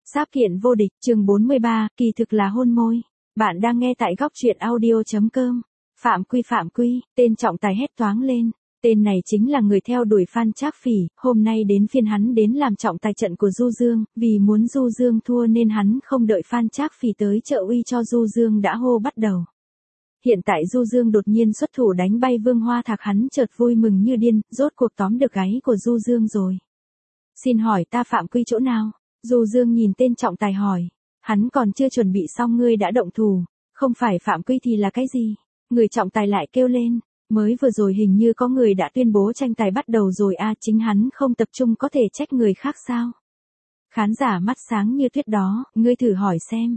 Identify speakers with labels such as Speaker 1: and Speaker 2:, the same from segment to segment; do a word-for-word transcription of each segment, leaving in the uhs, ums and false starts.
Speaker 1: Sáp kiện vô địch, chương bốn mươi ba, kỳ thực là hôn môi. Bạn đang nghe tại góc truyện audio chấm com. Phạm Quy Phạm Quy, tên trọng tài hét toáng lên. Tên này chính là người theo đuổi Phan Trác Phỉ, hôm nay đến phiên hắn đến làm trọng tài trận của Du Dương, vì muốn Du Dương thua nên hắn không đợi Phan Trác Phỉ tới trợ uy cho Du Dương đã hô bắt đầu. Hiện tại Du Dương đột nhiên xuất thủ đánh bay Vương Hoa Thạc, hắn chợt vui mừng như điên, rốt cuộc tóm được gáy của Du Dương rồi. Xin hỏi ta phạm quy chỗ nào? Du Dương nhìn tên trọng tài hỏi. Hắn còn chưa chuẩn bị xong ngươi đã động thủ, không phải phạm quy thì là cái gì? Người trọng tài lại kêu lên, mới vừa rồi hình như có người đã tuyên bố tranh tài bắt đầu rồi a, chính hắn không tập trung có thể trách người khác sao? Khán giả mắt sáng như tuyết đó, ngươi thử hỏi xem.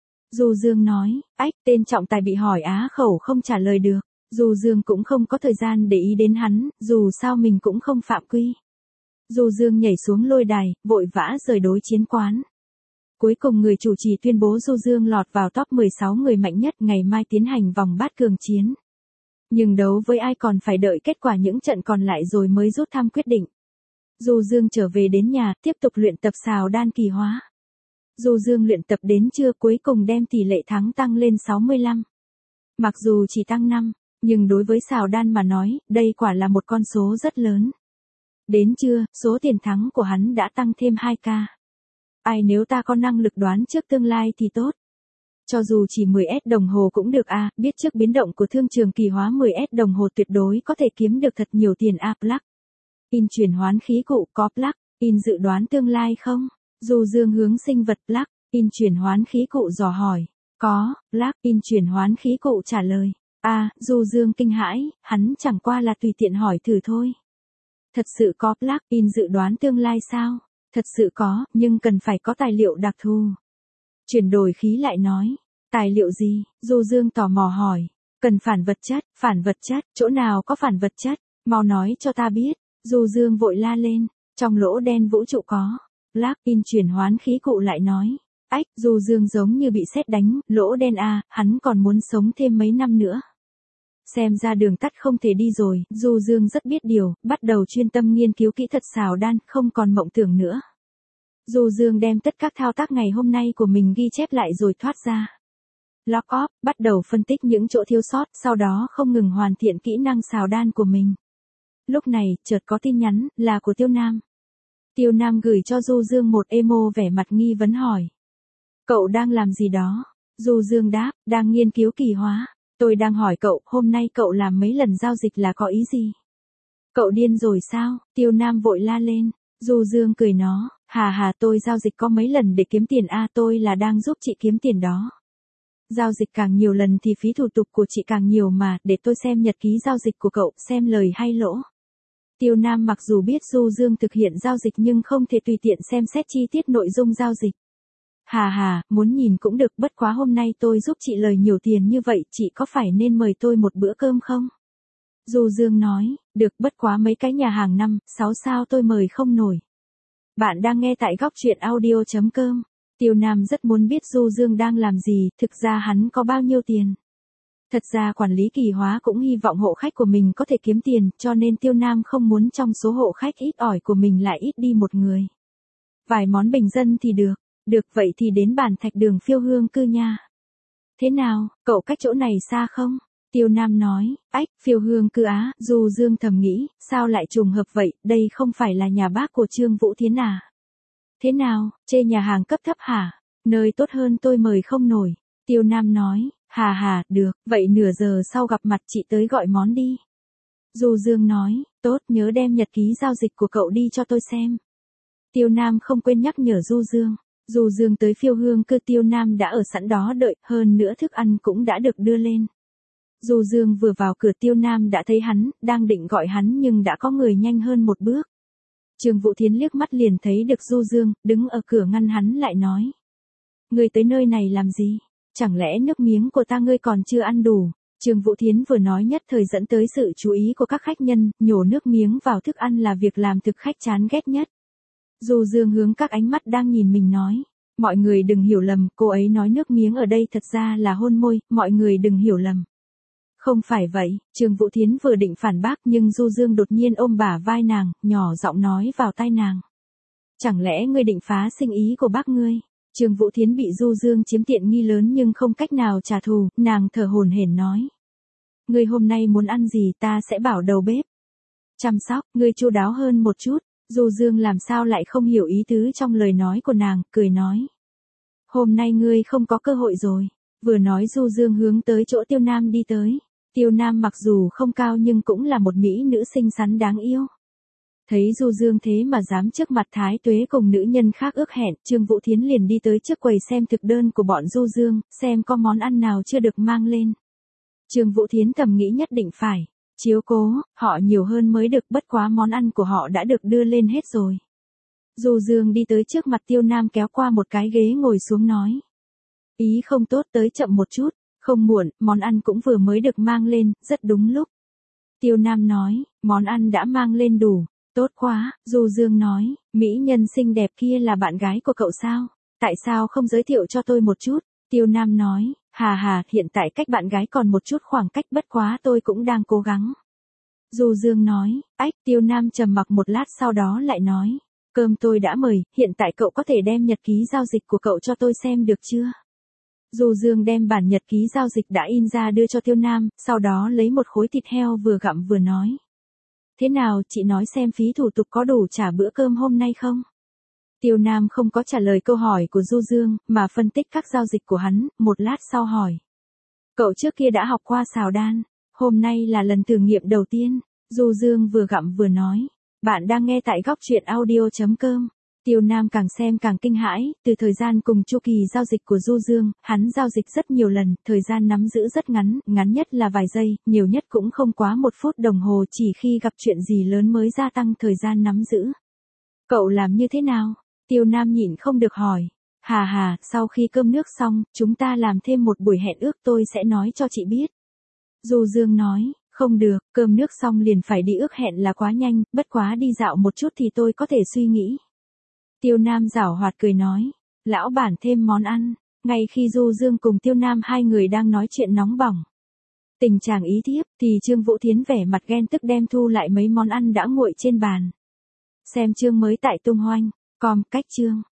Speaker 1: Du Dương nói, ách, tên trọng tài bị hỏi á khẩu không trả lời được. Du Dương cũng không có thời gian để ý đến hắn, dù sao mình cũng không phạm quy. Du Dương nhảy xuống lôi đài, vội vã rời đối chiến quán. Cuối cùng người chủ trì tuyên bố Du Dương lọt vào top mười sáu người mạnh nhất, ngày mai tiến hành vòng bát cường chiến. Nhưng đấu với ai còn phải đợi kết quả những trận còn lại rồi mới rút thăm quyết định. Du Dương trở về đến nhà, tiếp tục luyện tập xào đan kỳ hóa. Du Dương luyện tập đến trưa cuối cùng đem tỷ lệ thắng tăng lên sáu mươi lăm. Mặc dù chỉ tăng năm, nhưng đối với xào đan mà nói, đây quả là một con số rất lớn. Đến trưa, số tiền thắng của hắn đã tăng thêm hai k. Ai nếu ta có năng lực đoán trước tương lai thì tốt. Cho dù chỉ mười S đồng hồ cũng được a, biết trước biến động của thương trường kỳ hóa mười S đồng hồ tuyệt đối có thể kiếm được thật nhiều tiền a. Plug in chuyển hoán khí cụ có plug in dự đoán tương lai không? Du Dương hướng sinh vật plug in chuyển hoán khí cụ dò hỏi. Có, plug in chuyển hoán khí cụ trả lời. A, Du Dương kinh hãi, hắn chẳng qua là tùy tiện hỏi thử thôi. Thật sự có plug in dự đoán tương lai sao? Thật sự có, nhưng cần phải có tài liệu đặc thù. Chuyển đổi khí lại nói. Tài liệu gì? Du Dương tò mò hỏi. Cần phản vật chất, phản vật chất, chỗ nào có phản vật chất? Mau nói cho ta biết. Du Dương vội la lên. Trong lỗ đen vũ trụ có. Plug in chuyển hoán khí cụ lại nói. Ách, Du Dương giống như bị sét đánh, lỗ đen a, hắn còn muốn sống thêm mấy năm nữa. Xem ra đường tắt không thể đi rồi, Du Dương rất biết điều, bắt đầu chuyên tâm nghiên cứu kỹ thuật xào đan, không còn mộng tưởng nữa. Du Dương đem tất các thao tác ngày hôm nay của mình ghi chép lại rồi thoát ra. Log off, bắt đầu phân tích những chỗ thiếu sót, sau đó không ngừng hoàn thiện kỹ năng xào đan của mình. Lúc này, chợt có tin nhắn, là của Tiêu Nam. Tiêu Nam gửi cho Du Dương một emo vẻ mặt nghi vấn hỏi. Cậu đang làm gì đó? Du Dương đáp, đang nghiên cứu kỳ hóa. Tôi đang hỏi cậu, hôm nay cậu làm mấy lần giao dịch là có ý gì? Cậu điên rồi sao? Tiêu Nam vội la lên. Du Dương cười nó, hà hà tôi giao dịch có mấy lần để kiếm tiền a, tôi là đang giúp chị kiếm tiền đó. Giao dịch càng nhiều lần thì phí thủ tục của chị càng nhiều mà, để tôi xem nhật ký giao dịch của cậu, xem lời hay lỗ. Tiêu Nam mặc dù biết Du Dương thực hiện giao dịch nhưng không thể tùy tiện xem xét chi tiết nội dung giao dịch. Hà hà, muốn nhìn cũng được, bất quá hôm nay tôi giúp chị lời nhiều tiền như vậy, chị có phải nên mời tôi một bữa cơm không? Du Dương nói, được, bất quá mấy cái nhà hàng năm, sáu sao tôi mời không nổi. Bạn đang nghe tại góc truyện audio chấm com. Tiêu Nam rất muốn biết Du Dương đang làm gì, thực ra hắn có bao nhiêu tiền. Thật ra quản lý kỳ hóa cũng hy vọng hộ khách của mình có thể kiếm tiền, cho nên Tiêu Nam không muốn trong số hộ khách ít ỏi của mình lại ít đi một người. Vài món bình dân thì được. Được vậy thì đến bản thạch đường Phiêu Hương cư nha. Thế nào, cậu cách chỗ này xa không? Tiêu Nam nói, ách, Phiêu Hương cư á, Du Dương thầm nghĩ, sao lại trùng hợp vậy, đây không phải là nhà bác của Trương Vũ Thiến à? Thế nào, chê nhà hàng cấp thấp hả? Nơi tốt hơn tôi mời không nổi. Tiêu Nam nói, hà hà, được, vậy nửa giờ sau gặp mặt chị tới gọi món đi. Du Dương nói, tốt, nhớ đem nhật ký giao dịch của cậu đi cho tôi xem. Tiêu Nam không quên nhắc nhở Du Dương. Du Dương tới Phiêu Hương cư, Tiêu Nam đã ở sẵn đó đợi, hơn nữa thức ăn cũng đã được đưa lên. Du Dương vừa vào cửa, Tiêu Nam đã thấy hắn, đang định gọi hắn nhưng đã có người nhanh hơn một bước. Trương Vũ Thiến liếc mắt liền thấy được Du Dương, đứng ở cửa ngăn hắn lại nói. Ngươi tới nơi này làm gì? Chẳng lẽ nước miếng của ta ngươi còn chưa ăn đủ? Trương Vũ Thiến vừa nói nhất thời dẫn tới sự chú ý của các khách nhân, nhổ nước miếng vào thức ăn là việc làm thực khách chán ghét nhất. Du Dương hướng các ánh mắt đang nhìn mình nói. Mọi người đừng hiểu lầm, cô ấy nói nước miếng ở đây thật ra là hôn môi, mọi người đừng hiểu lầm. Không phải vậy, Trương Vũ Thiến vừa định phản bác nhưng Du Dương đột nhiên ôm bả vai nàng, nhỏ giọng nói vào tai nàng. Chẳng lẽ ngươi định phá sinh ý của bác ngươi? Trương Vũ Thiến bị Du Dương chiếm tiện nghi lớn nhưng không cách nào trả thù, nàng thở hổn hển nói. Ngươi hôm nay muốn ăn gì ta sẽ bảo đầu bếp chăm sóc, ngươi chu đáo hơn một chút. Du Dương làm sao lại không hiểu ý tứ trong lời nói của nàng, cười nói. Hôm nay ngươi không có cơ hội rồi. Vừa nói Du Dương hướng tới chỗ Tiêu Nam đi tới. Tiêu Nam mặc dù không cao nhưng cũng là một mỹ nữ xinh xắn đáng yêu. Thấy Du Dương thế mà dám trước mặt Thái Tuế cùng nữ nhân khác ước hẹn, Trương Vũ Thiến liền đi tới trước quầy xem thực đơn của bọn Du Dương, xem có món ăn nào chưa được mang lên. Trương Vũ Thiến thầm nghĩ nhất định phải chiếu cố, họ nhiều hơn mới được, bất quá món ăn của họ đã được đưa lên hết rồi. Du Dương đi tới trước mặt Tiêu Nam kéo qua một cái ghế ngồi xuống nói. Ý không tốt, tới chậm một chút, không muộn, món ăn cũng vừa mới được mang lên, rất đúng lúc. Tiêu Nam nói, món ăn đã mang lên đủ, tốt quá. Du Dương nói, mỹ nhân xinh đẹp kia là bạn gái của cậu sao? Tại sao không giới thiệu cho tôi một chút? Tiêu Nam nói, hà hà, hiện tại cách bạn gái còn một chút khoảng cách, bất quá tôi cũng đang cố gắng. Du Dương nói, ách. Tiêu Nam trầm mặc một lát sau đó lại nói, cơm tôi đã mời, hiện tại cậu có thể đem nhật ký giao dịch của cậu cho tôi xem được chưa? Du Dương đem bản nhật ký giao dịch đã in ra đưa cho Tiêu Nam, sau đó lấy một khối thịt heo vừa gặm vừa nói. Thế nào, chị nói xem phí thủ tục có đủ trả bữa cơm hôm nay không? Tiêu Nam không có trả lời câu hỏi của Du Dương, mà phân tích các giao dịch của hắn, một lát sau hỏi. Cậu trước kia đã học qua xào đan, hôm nay là lần thử nghiệm đầu tiên. Du Dương vừa gặm vừa nói. Bạn đang nghe tại góc truyện audio chấm com. Tiêu Nam càng xem càng kinh hãi, từ thời gian cùng chu kỳ giao dịch của Du Dương, hắn giao dịch rất nhiều lần, thời gian nắm giữ rất ngắn, ngắn nhất là vài giây, nhiều nhất cũng không quá một phút đồng hồ, chỉ khi gặp chuyện gì lớn mới gia tăng thời gian nắm giữ. Cậu làm như thế nào? Tiêu Nam nhịn không được hỏi. Hà hà, sau khi cơm nước xong, chúng ta làm thêm một buổi hẹn ước, tôi sẽ nói cho chị biết. Du Dương nói, không được, cơm nước xong liền phải đi ước hẹn là quá nhanh, bất quá đi dạo một chút thì tôi có thể suy nghĩ. Tiêu Nam giảo hoạt cười nói, lão bản thêm món ăn. Ngay khi Du Dương cùng Tiêu Nam hai người đang nói chuyện nóng bỏng, tình chàng ý thiếp, thì Trương Vũ Thiến vẻ mặt ghen tức đem thu lại mấy món ăn đã nguội trên bàn. Xem chương mới tại tung hoanh com, cách chương.